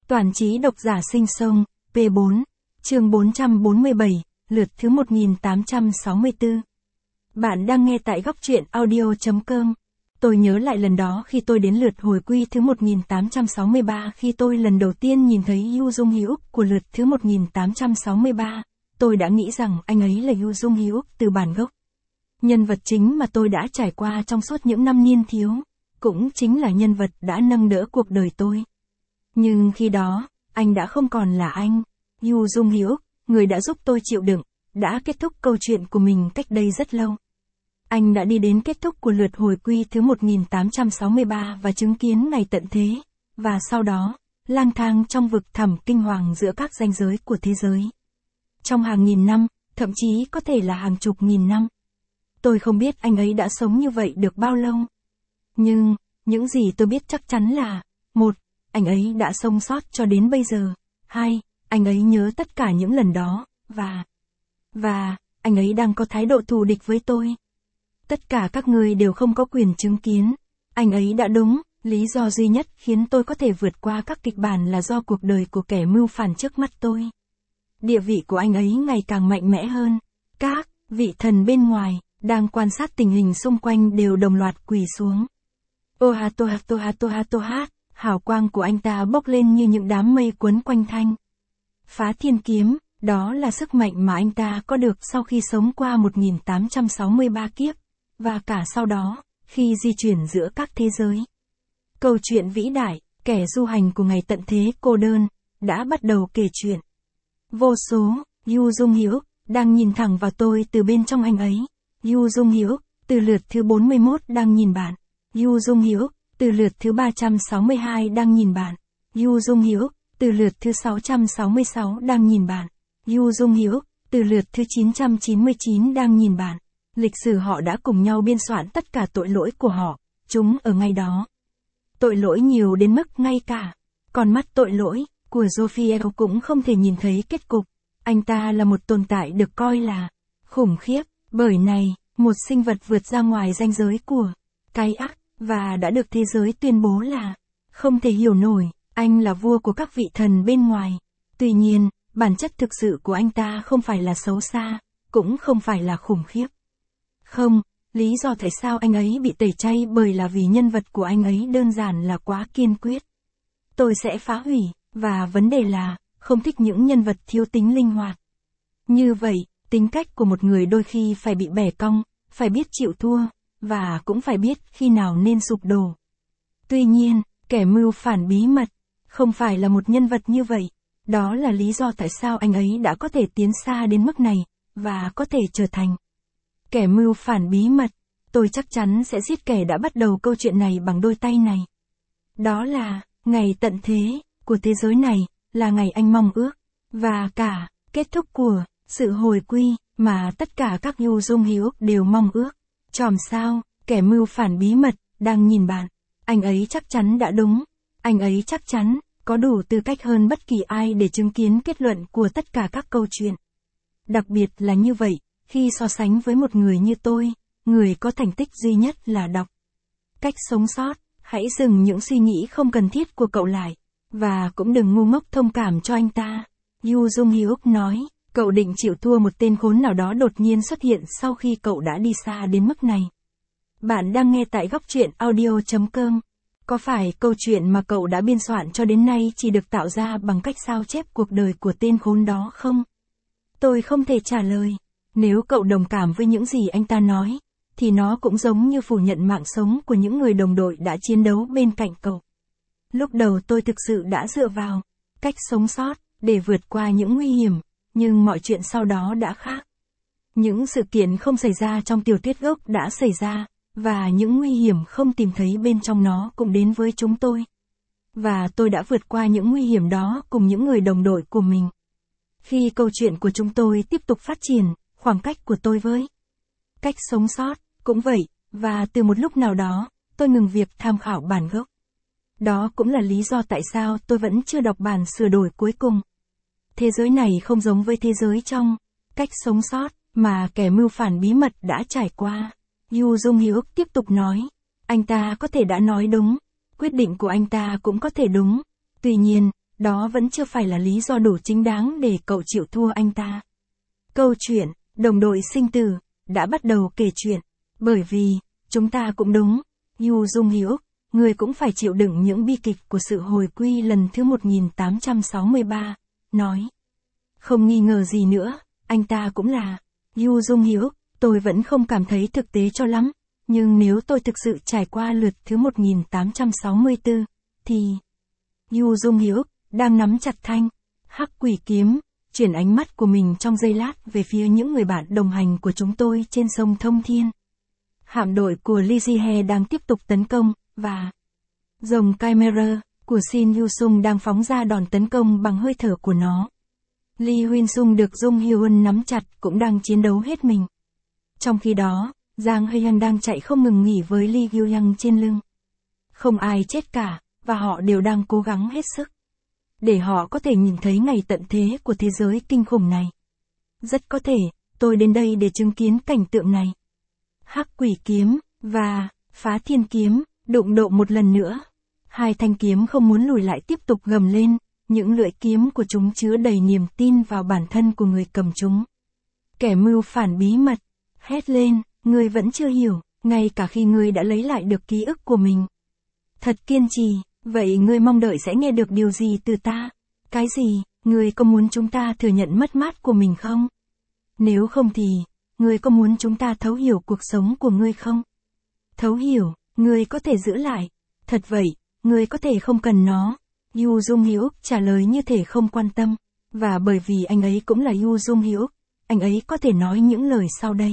Toàn trí độc giả sinh sông, P4, chương 447, lượt thứ 1864. Bạn đang nghe tại góc truyện audio.com. Tôi nhớ lại lần đó khi tôi đến lượt hồi quy thứ 1863, khi tôi lần đầu tiên nhìn thấy Yu Jung Hyuk của lượt thứ 1863, tôi đã nghĩ rằng anh ấy là Yu Jung Hyuk từ bản gốc. Nhân vật chính mà tôi đã trải qua trong suốt những năm niên thiếu, cũng chính là nhân vật đã nâng đỡ cuộc đời tôi. Nhưng khi đó, anh đã không còn là anh. Yu Jung Hyuk, người đã giúp tôi chịu đựng, đã kết thúc câu chuyện của mình cách đây rất lâu. Anh đã đi đến kết thúc của lượt hồi quy thứ 1863 và chứng kiến ngày tận thế, và sau đó, lang thang trong vực thẳm kinh hoàng giữa các ranh giới của thế giới. Trong hàng nghìn năm, thậm chí có thể là hàng chục nghìn năm. Tôi không biết anh ấy đã sống như vậy được bao lâu. Nhưng, những gì tôi biết chắc chắn là: 1. Anh ấy đã sống sót cho đến bây giờ. 2. Anh ấy nhớ tất cả những lần đó, và anh ấy đang có thái độ thù địch với tôi. Tất cả các người đều không có quyền chứng kiến. Anh ấy đã đúng, lý do duy nhất khiến tôi có thể vượt qua các kịch bản là do cuộc đời của kẻ mưu phản trước mắt tôi. Địa vị của anh ấy ngày càng mạnh mẽ hơn. Các vị thần bên ngoài, đang quan sát tình hình xung quanh đều đồng loạt quỳ xuống. Ohatohatohatohatohat, hào quang của anh ta bốc lên như những đám mây quấn quanh thanh. Phá thiên kiếm, đó là sức mạnh mà anh ta có được sau khi sống qua 1863 kiếp, và cả sau đó, khi di chuyển giữa các thế giới. Câu chuyện vĩ đại, kẻ du hành của ngày tận thế cô đơn, đã bắt đầu kể chuyện. Vô số, Yu Jung Hyuk, đang nhìn thẳng vào tôi từ bên trong anh ấy. Yu Jung Hyuk, từ lượt thứ 41 đang nhìn bạn. Yu Jung Hyuk, từ lượt thứ 362 đang nhìn bạn. Yu Jung Hyuk, từ lượt thứ 666 đang nhìn bạn. Yu Jung Hyuk, từ lượt thứ 999 đang nhìn bạn. Lịch sử họ đã cùng nhau biên soạn tất cả tội lỗi của họ, chúng ở ngay đó. Tội lỗi nhiều đến mức ngay cả con mắt tội lỗi của Jophiel cũng không thể nhìn thấy kết cục. Anh ta là một tồn tại được coi là khủng khiếp, bởi này, một sinh vật vượt ra ngoài ranh giới của cái ác, và đã được thế giới tuyên bố là không thể hiểu nổi. Anh là vua của các vị thần bên ngoài. Tuy nhiên, bản chất thực sự của anh ta không phải là xấu xa, cũng không phải là khủng khiếp. Không, lý do tại sao anh ấy bị tẩy chay bởi là vì nhân vật của anh ấy đơn giản là quá kiên quyết. Tôi sẽ phá hủy, và vấn đề là, không thích những nhân vật thiếu tính linh hoạt. Như vậy, tính cách của một người đôi khi phải bị bẻ cong, phải biết chịu thua, và cũng phải biết khi nào nên sụp đổ. Tuy nhiên, kẻ mưu phản bí mật, không phải là một nhân vật như vậy. Đó là lý do tại sao anh ấy đã có thể tiến xa đến mức này, và có thể trở thành kẻ mưu phản bí mật. Tôi chắc chắn sẽ giết kẻ đã bắt đầu câu chuyện này bằng đôi tay này. Đó là, ngày tận thế, của thế giới này, là ngày anh mong ước, và cả, kết thúc của, sự hồi quy, mà tất cả các Yu Jung Hyuk đều mong ước. Chòm sao, kẻ mưu phản bí mật, đang nhìn bạn. Anh ấy chắc chắn đã đúng. Anh ấy chắc chắn có đủ tư cách hơn bất kỳ ai để chứng kiến kết luận của tất cả các câu chuyện. Đặc biệt là như vậy, khi so sánh với một người như tôi, người có thành tích duy nhất là đọc cách sống sót. Hãy dừng những suy nghĩ không cần thiết của cậu lại, và cũng đừng ngu ngốc thông cảm cho anh ta. Yu Jung Hyuk nói, cậu định chịu thua một tên khốn nào đó đột nhiên xuất hiện sau khi cậu đã đi xa đến mức này. Bạn đang nghe tại góc truyện audio.com. Có phải câu chuyện mà cậu đã biên soạn cho đến nay chỉ được tạo ra bằng cách sao chép cuộc đời của tên khốn đó không? Tôi không thể trả lời. Nếu cậu đồng cảm với những gì anh ta nói, thì nó cũng giống như phủ nhận mạng sống của những người đồng đội đã chiến đấu bên cạnh cậu. Lúc đầu tôi thực sự đã dựa vào cách sống sót để vượt qua những nguy hiểm, nhưng mọi chuyện sau đó đã khác. Những sự kiện không xảy ra trong tiểu thuyết gốc đã xảy ra, và những nguy hiểm không tìm thấy bên trong nó cũng đến với chúng tôi. Và tôi đã vượt qua những nguy hiểm đó cùng những người đồng đội của mình. Khi câu chuyện của chúng tôi tiếp tục phát triển, khoảng cách của tôi với cách sống sót cũng vậy, và từ một lúc nào đó, tôi ngừng việc tham khảo bản gốc. Đó cũng là lý do tại sao tôi vẫn chưa đọc bản sửa đổi cuối cùng. Thế giới này không giống với thế giới trong cách sống sót mà kẻ mưu phản bí mật đã trải qua. Yu Jung Hyuk tiếp tục nói, anh ta có thể đã nói đúng, quyết định của anh ta cũng có thể đúng. Tuy nhiên, đó vẫn chưa phải là lý do đủ chính đáng để cậu chịu thua anh ta. Câu chuyện, đồng đội sinh tử, đã bắt đầu kể chuyện. Bởi vì, chúng ta cũng đúng, Yu Jung Hyuk, người cũng phải chịu đựng những bi kịch của sự hồi quy lần thứ 1863, nói. Không nghi ngờ gì nữa, anh ta cũng là Yu Jung Hyuk, tôi vẫn không cảm thấy thực tế cho lắm, nhưng nếu tôi thực sự trải qua lượt thứ 1864, thì Yu Jung Hyuk đang nắm chặt thanh hắc quỷ kiếm, chuyển ánh mắt của mình trong giây lát về phía những người bạn đồng hành của chúng tôi trên sông Thông Thiên. Hạm đội của Lee Ji-hye đang tiếp tục tấn công, và rồng Chimera của Shin Yu-sung đang phóng ra đòn tấn công bằng hơi thở của nó. Lee Huynh-sung được Jung Hyun nắm chặt cũng đang chiến đấu hết mình. Trong khi đó, Giang Hye-yeon đang chạy không ngừng nghỉ với Lee Gyu-young trên lưng. Không ai chết cả, và họ đều đang cố gắng hết sức để họ có thể nhìn thấy ngày tận thế của thế giới kinh khủng này. Rất có thể, tôi đến đây để chứng kiến cảnh tượng này. Hắc quỷ kiếm, và phá thiên kiếm, đụng độ một lần nữa. Hai thanh kiếm không muốn lùi lại tiếp tục gầm lên, những lưỡi kiếm của chúng chứa đầy niềm tin vào bản thân của người cầm chúng. Kẻ mưu phản bí mật, hét lên, ngươi vẫn chưa hiểu, ngay cả khi ngươi đã lấy lại được ký ức của mình. Thật kiên trì, vậy ngươi mong đợi sẽ nghe được điều gì từ ta? Cái gì, ngươi có muốn chúng ta thừa nhận mất mát của mình không? Nếu không thì, ngươi có muốn chúng ta thấu hiểu cuộc sống của ngươi không? Thấu hiểu, ngươi có thể giữ lại. Thật vậy, ngươi có thể không cần nó. Yu Jung Hyuk trả lời như thể không quan tâm. Và bởi vì anh ấy cũng là Yu Jung Hyuk, anh ấy có thể nói những lời sau đây.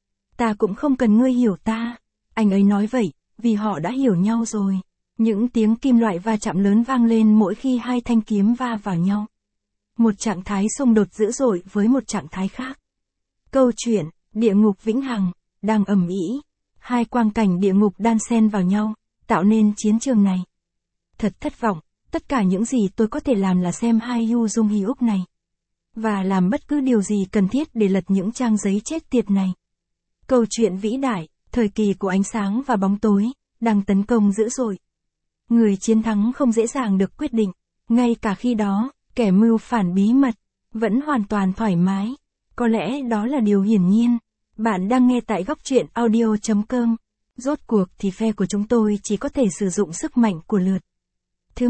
Ta cũng không cần ngươi hiểu ta. Anh ấy nói vậy, vì họ đã hiểu nhau rồi. Những tiếng kim loại va chạm lớn vang lên mỗi khi hai thanh kiếm va vào nhau. Một trạng thái xung đột dữ dội với một trạng thái khác. Câu chuyện, địa ngục vĩnh hằng, đang ầm ĩ. Hai quang cảnh địa ngục đan xen vào nhau, tạo nên chiến trường này. Thật thất vọng, tất cả những gì tôi có thể làm là xem hai Yu Jung Hyuk này. Và làm bất cứ điều gì cần thiết để lật những trang giấy chết tiệt này. Câu chuyện vĩ đại, thời kỳ của ánh sáng và bóng tối, đang tấn công dữ dội. Người chiến thắng không dễ dàng được quyết định, ngay cả khi đó, kẻ mưu phản bí mật, vẫn hoàn toàn thoải mái. Có lẽ đó là điều hiển nhiên. Bạn đang nghe tại góc truyện audio.com. Rốt cuộc thì phe của chúng tôi chỉ có thể sử dụng sức mạnh của lượt thứ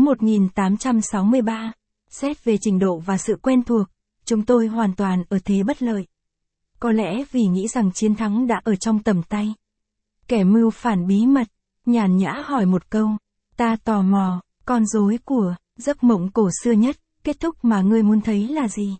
1863. Xét về trình độ và sự quen thuộc, chúng tôi hoàn toàn ở thế bất lợi. Có lẽ vì nghĩ rằng chiến thắng đã ở trong tầm tay. Kẻ mưu phản bí mật, nhàn nhã hỏi một câu. Ta tò mò, con rối của giấc mộng cổ xưa nhất, kết thúc mà ngươi muốn thấy là gì?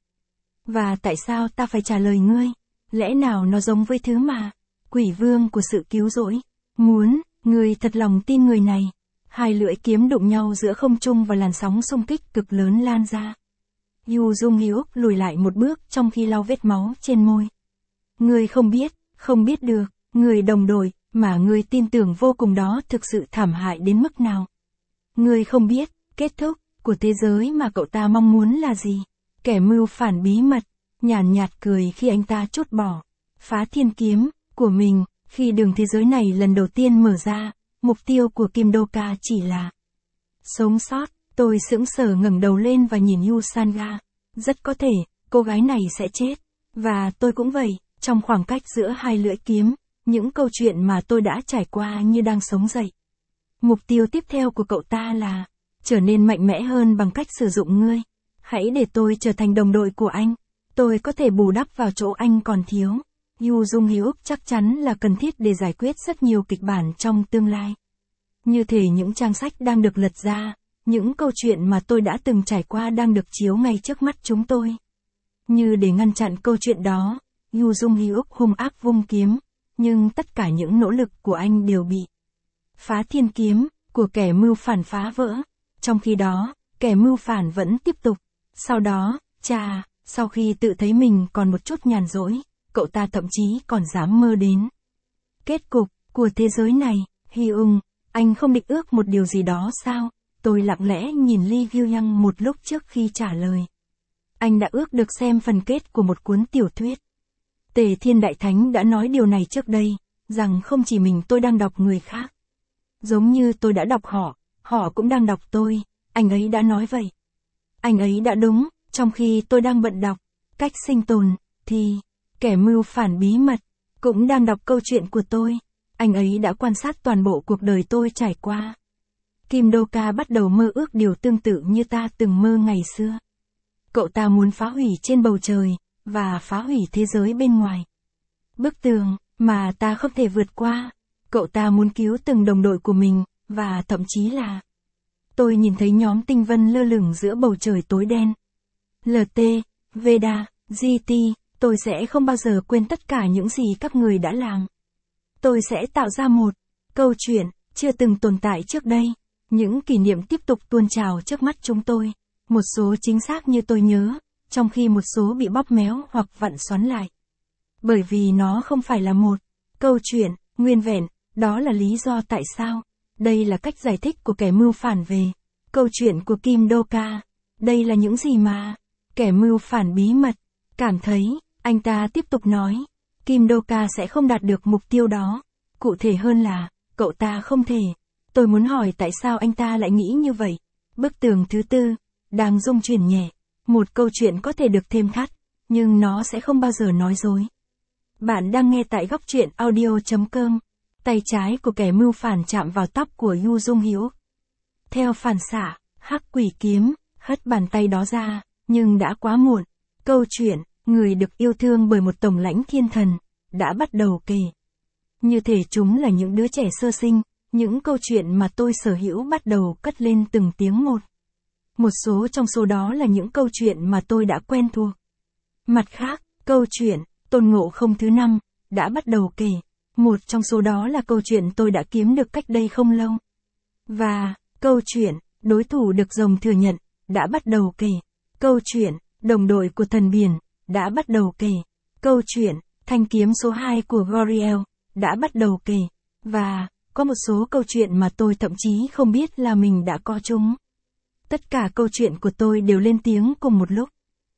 Và tại sao ta phải trả lời ngươi? Lẽ nào nó giống với thứ mà quỷ vương của sự cứu rỗi muốn? Ngươi thật lòng tin người này? Hai lưỡi kiếm đụng nhau giữa không trung và làn sóng xung kích cực lớn lan ra. Yu Jung Hyuk lùi lại một bước trong khi lau vết máu trên môi. Ngươi không biết được, người đồng đội mà ngươi tin tưởng vô cùng đó thực sự thảm hại đến mức nào. Ngươi không biết, kết thúc của thế giới mà cậu ta mong muốn là gì. Kẻ mưu phản bí mật, nhàn nhạt cười khi anh ta trút bỏ phá thiên kiếm của mình, khi đường thế giới này lần đầu tiên mở ra, mục tiêu của Kim Do-ka chỉ là sống sót. Tôi sững sờ ngẩng đầu lên và nhìn Yu Sanga. Rất có thể, cô gái này sẽ chết. Và tôi cũng vậy, trong khoảng cách giữa hai lưỡi kiếm, những câu chuyện mà tôi đã trải qua như đang sống dậy. Mục tiêu tiếp theo của cậu ta là trở nên mạnh mẽ hơn bằng cách sử dụng ngươi. Hãy để tôi trở thành đồng đội của anh. Tôi có thể bù đắp vào chỗ anh còn thiếu. Yu Jung Hyuk chắc chắn là cần thiết để giải quyết rất nhiều kịch bản trong tương lai. Như thể những trang sách đang được lật ra, những câu chuyện mà tôi đã từng trải qua đang được chiếu ngay trước mắt chúng tôi. Như để ngăn chặn câu chuyện đó, Yu Jung Hyuk hung ác vung kiếm, nhưng tất cả những nỗ lực của anh đều bị phá thiên kiếm của kẻ mưu phản phá vỡ. Trong khi đó, kẻ mưu phản vẫn tiếp tục. Sau đó, sau khi tự thấy mình còn một chút nhàn rỗi, cậu ta thậm chí còn dám mơ đến kết cục của thế giới này. Hyung, anh không định ước một điều gì đó sao? Tôi lặng lẽ nhìn Lee Gyu-young một lúc trước khi trả lời. Anh đã ước được xem phần kết của một cuốn tiểu thuyết. Tề Thiên Đại Thánh đã nói điều này trước đây, rằng không chỉ mình tôi đang đọc người khác. Giống như tôi đã đọc họ cũng đang đọc tôi, anh ấy đã nói vậy. Anh ấy đã đúng, trong khi tôi đang bận đọc Cách sinh tồn, thì kẻ mưu phản bí mật cũng đang đọc câu chuyện của tôi. Anh ấy đã quan sát toàn bộ cuộc đời tôi trải qua. Kim Do-ka bắt đầu mơ ước điều tương tự như ta từng mơ ngày xưa. Cậu ta muốn phá hủy trên bầu trời, và phá hủy thế giới bên ngoài. Bức tường mà ta không thể vượt qua. Cậu ta muốn cứu từng đồng đội của mình, và thậm chí là... Tôi nhìn thấy nhóm tinh vân lơ lửng giữa bầu trời tối đen. LT, Veda, GT, tôi sẽ không bao giờ quên tất cả những gì các người đã làm. Tôi sẽ tạo ra một câu chuyện chưa từng tồn tại trước đây. Những kỷ niệm tiếp tục tuôn trào trước mắt chúng tôi. Một số chính xác như tôi nhớ, trong khi một số bị bóp méo hoặc vặn xoắn lại. Bởi vì nó không phải là một câu chuyện nguyên vẹn, đó là lý do tại sao. Đây là cách giải thích của kẻ mưu phản về câu chuyện của Kim Do-ka. Đây là những gì mà kẻ mưu phản bí mật cảm thấy. Anh ta tiếp tục nói, Kim Do-ka sẽ không đạt được mục tiêu đó. Cụ thể hơn là, cậu ta không thể. Tôi muốn hỏi tại sao anh ta lại nghĩ như vậy. Bức tường thứ tư đang rung chuyển nhẹ. Một câu chuyện có thể được thêm thắt, nhưng nó sẽ không bao giờ nói dối. Bạn đang nghe tại góc truyện audio.com. Tay trái của kẻ mưu phản chạm vào tóc của Yu Dung Hiếu. Theo phản xạ, Hắc Quỷ Kiếm hất bàn tay đó ra, nhưng đã quá muộn. Câu chuyện, người được yêu thương bởi một tổng lãnh thiên thần, đã bắt đầu kể. Như thể chúng là những đứa trẻ sơ sinh, những câu chuyện mà tôi sở hữu bắt đầu cất lên từng tiếng một. Một số trong số đó là những câu chuyện mà tôi đã quen thuộc. Mặt khác, câu chuyện, Tôn Ngộ Không thứ 5, đã bắt đầu kể. Một trong số đó là câu chuyện tôi đã kiếm được cách đây không lâu. Và, câu chuyện, đối thủ được rồng thừa nhận, đã bắt đầu kể. Câu chuyện, đồng đội của thần biển, đã bắt đầu kể. Câu chuyện, thanh kiếm số 2 của Goriel, đã bắt đầu kể. Và, có một số câu chuyện mà tôi thậm chí không biết là mình đã có chúng. Tất cả câu chuyện của tôi đều lên tiếng cùng một lúc.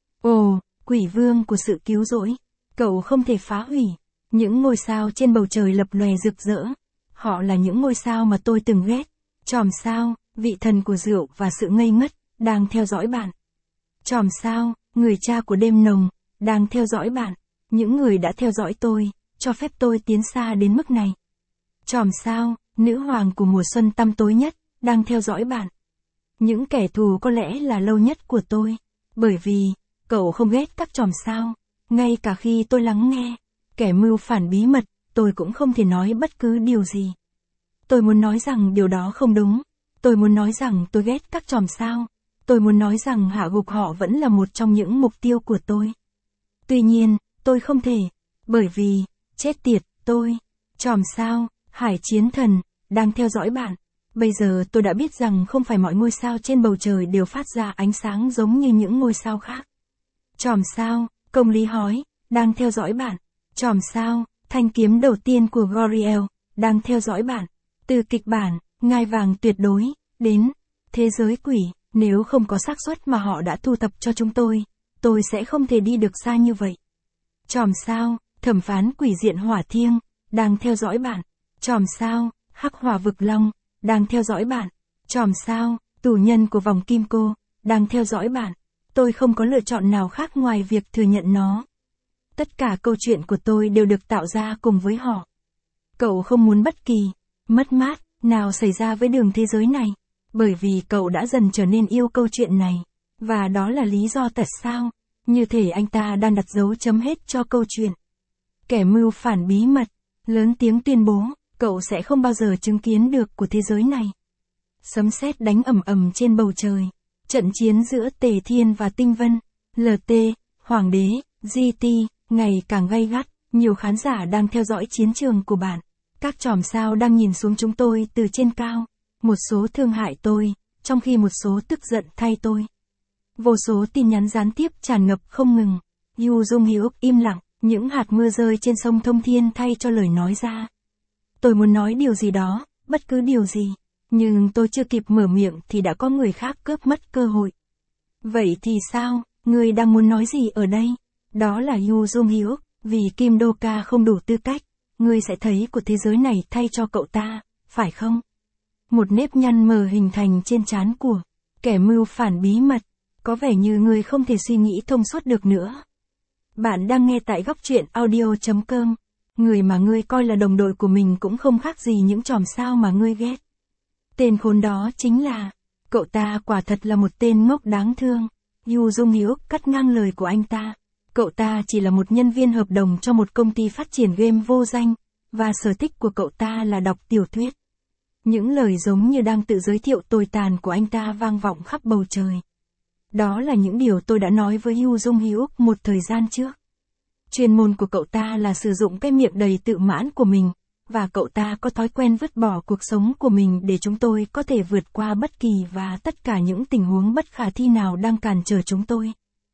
Ồ, quỷ vương của sự cứu rỗi. Cậu không thể phá hủy. Những ngôi sao trên bầu trời lập lòe rực rỡ. Họ là những ngôi sao mà tôi từng ghét. Chòm sao, vị thần của rượu và sự ngây ngất, đang theo dõi bạn. Chòm sao, người cha của đêm nồng, đang theo dõi bạn. Những người đã theo dõi tôi, cho phép tôi tiến xa đến mức này. Chòm sao, nữ hoàng của mùa xuân tăm tối nhất, đang theo dõi bạn. Những kẻ thù có lẽ là lâu nhất của tôi. Bởi vì, cậu không ghét các chòm sao. Ngay cả khi tôi lắng nghe kẻ mưu phản bí mật, tôi cũng không thể nói bất cứ điều gì. Tôi muốn nói rằng điều đó không đúng. Tôi muốn nói rằng tôi ghét các chòm sao. Tôi muốn nói rằng hạ gục họ vẫn là một trong những mục tiêu của tôi. Tuy nhiên, tôi không thể. Bởi vì, chết tiệt, tôi, chòm sao, hải chiến thần, đang theo dõi bạn. Bây giờ tôi đã biết rằng không phải mọi ngôi sao trên bầu trời đều phát ra ánh sáng giống như những ngôi sao khác. Chòm sao, công lý hói, đang theo dõi bạn. Chòm sao, thanh kiếm đầu tiên của Goriel, đang theo dõi bạn. Từ kịch bản, ngai vàng tuyệt đối, đến thế giới quỷ, nếu không có xác suất mà họ đã thu thập cho chúng tôi sẽ không thể đi được xa như vậy. Chòm sao, thẩm phán quỷ diện hỏa thiêng, đang theo dõi bạn. Chòm sao, hắc hỏa vực long, đang theo dõi bạn. Chòm sao, tù nhân của vòng kim cô, đang theo dõi bạn. Tôi không có lựa chọn nào khác ngoài việc thừa nhận nó. Tất cả câu chuyện của tôi đều được tạo ra cùng với họ. Cậu không muốn bất kỳ mất mát nào xảy ra với đường thế giới này, bởi vì cậu đã dần trở nên yêu câu chuyện này, và đó là lý do tại sao, như thể anh ta đang đặt dấu chấm hết cho câu chuyện. Kẻ mưu phản bí mật, lớn tiếng tuyên bố, cậu sẽ không bao giờ chứng kiến được của thế giới này. Sấm sét đánh ầm ầm trên bầu trời, trận chiến giữa Tề Thiên và Tinh Vân, LT, Hoàng đế, GT, ngày càng gay gắt, nhiều khán giả đang theo dõi chiến trường của bạn. Các chòm sao đang nhìn xuống chúng tôi từ trên cao. Một số thương hại tôi, trong khi một số tức giận thay tôi. Vô số tin nhắn gián tiếp tràn ngập không ngừng. Yu Dung Hiếu im lặng, những hạt mưa rơi trên sông Thông Thiên thay cho lời nói ra. Tôi muốn nói điều gì đó, bất cứ điều gì. Nhưng tôi chưa kịp mở miệng thì đã có người khác cướp mất cơ hội. Vậy thì sao, ngươi đang muốn nói gì ở đây? Đó là Yu Dung Hiếu, vì Kim Do-ka không đủ tư cách. Ngươi sẽ thấy của thế giới này thay cho cậu ta, phải không? Một nếp nhăn mờ hình thành trên trán của kẻ mưu phản bí mật. Có vẻ như ngươi không thể suy nghĩ thông suốt được nữa. Bạn đang nghe tại góc truyện audio.com. Người mà ngươi coi là đồng đội của mình cũng không khác gì những chòm sao mà ngươi ghét. Tên khốn đó chính là... Cậu ta quả thật là một tên ngốc đáng thương. Yu Dung Hyuk cắt ngang lời của anh ta. Cậu ta chỉ là một nhân viên hợp đồng cho một công ty phát triển game vô danh, và sở thích của cậu ta là đọc tiểu thuyết. Những lời giống như đang tự giới thiệu tồi tàn của anh ta vang vọng khắp bầu trời. Đó là những điều tôi đã nói với Yu Dung Hyuk một thời gian trước. Chuyên môn của cậu ta là sử dụng cái miệng đầy tự mãn của mình, và cậu ta có thói quen vứt bỏ cuộc sống của mình để chúng tôi có thể vượt qua bất kỳ và tất cả những tình huống bất khả thi nào đang cản trở chúng tôi.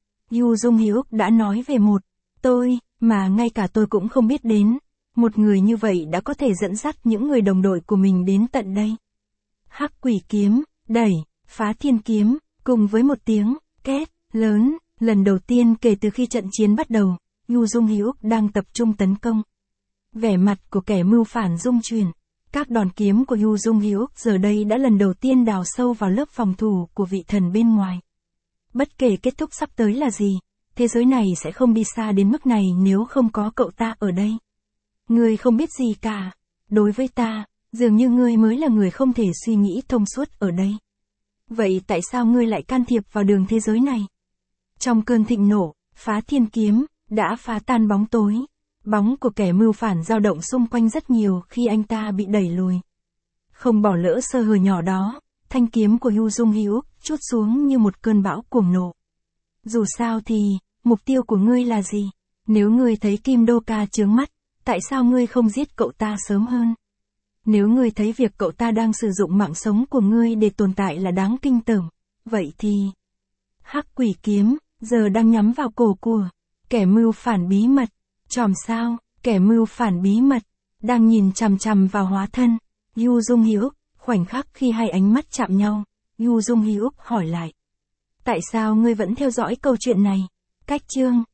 Yu Dung Hyuk đã nói về một tôi mà ngay cả tôi cũng không biết đến. Một người như vậy đã có thể dẫn dắt những người đồng đội của mình đến tận đây. Hắc quỷ kiếm, đẩy, phá thiên kiếm, cùng với một tiếng két lớn, lần đầu tiên kể từ khi trận chiến bắt đầu, Yu Dung Hyuk đang tập trung tấn công. Vẻ mặt của kẻ mưu phản rung chuyển. Các đòn kiếm của Yu Dung Hyuk giờ đây đã lần đầu tiên đào sâu vào lớp phòng thủ của vị thần bên ngoài. Bất kể kết thúc sắp tới là gì, thế giới này sẽ không đi xa đến mức này nếu không có cậu ta ở đây. Ngươi không biết gì cả. Đối với ta, dường như ngươi mới là người không thể suy nghĩ thông suốt ở đây. Vậy tại sao ngươi lại can thiệp vào đường thế giới này? Trong cơn thịnh nộ, phá thiên kiếm đã phá tan bóng tối. Bóng của kẻ mưu phản dao động xung quanh rất nhiều khi anh ta bị đẩy lùi. Không bỏ lỡ sơ hở nhỏ đó, thanh kiếm của Yu Dung Hyuk trút xuống như một cơn bão cuồng nộ. Dù sao thì, mục tiêu của ngươi là gì? Nếu ngươi thấy Kim Do Ka chướng mắt, tại sao ngươi không giết cậu ta sớm hơn? Nếu ngươi thấy việc cậu ta đang sử dụng mạng sống của ngươi để tồn tại là đáng kinh tởm, vậy thì... Hắc quỷ kiếm, giờ đang nhắm vào cổ của kẻ mưu phản bí mật. Chòm sao, kẻ mưu phản bí mật, đang nhìn chằm chằm vào hóa thân. Yu Dung Hyuk, khoảnh khắc khi hai ánh mắt chạm nhau, Yu Dung Hyuk hỏi lại. Tại sao ngươi vẫn theo dõi câu chuyện này? Cách chương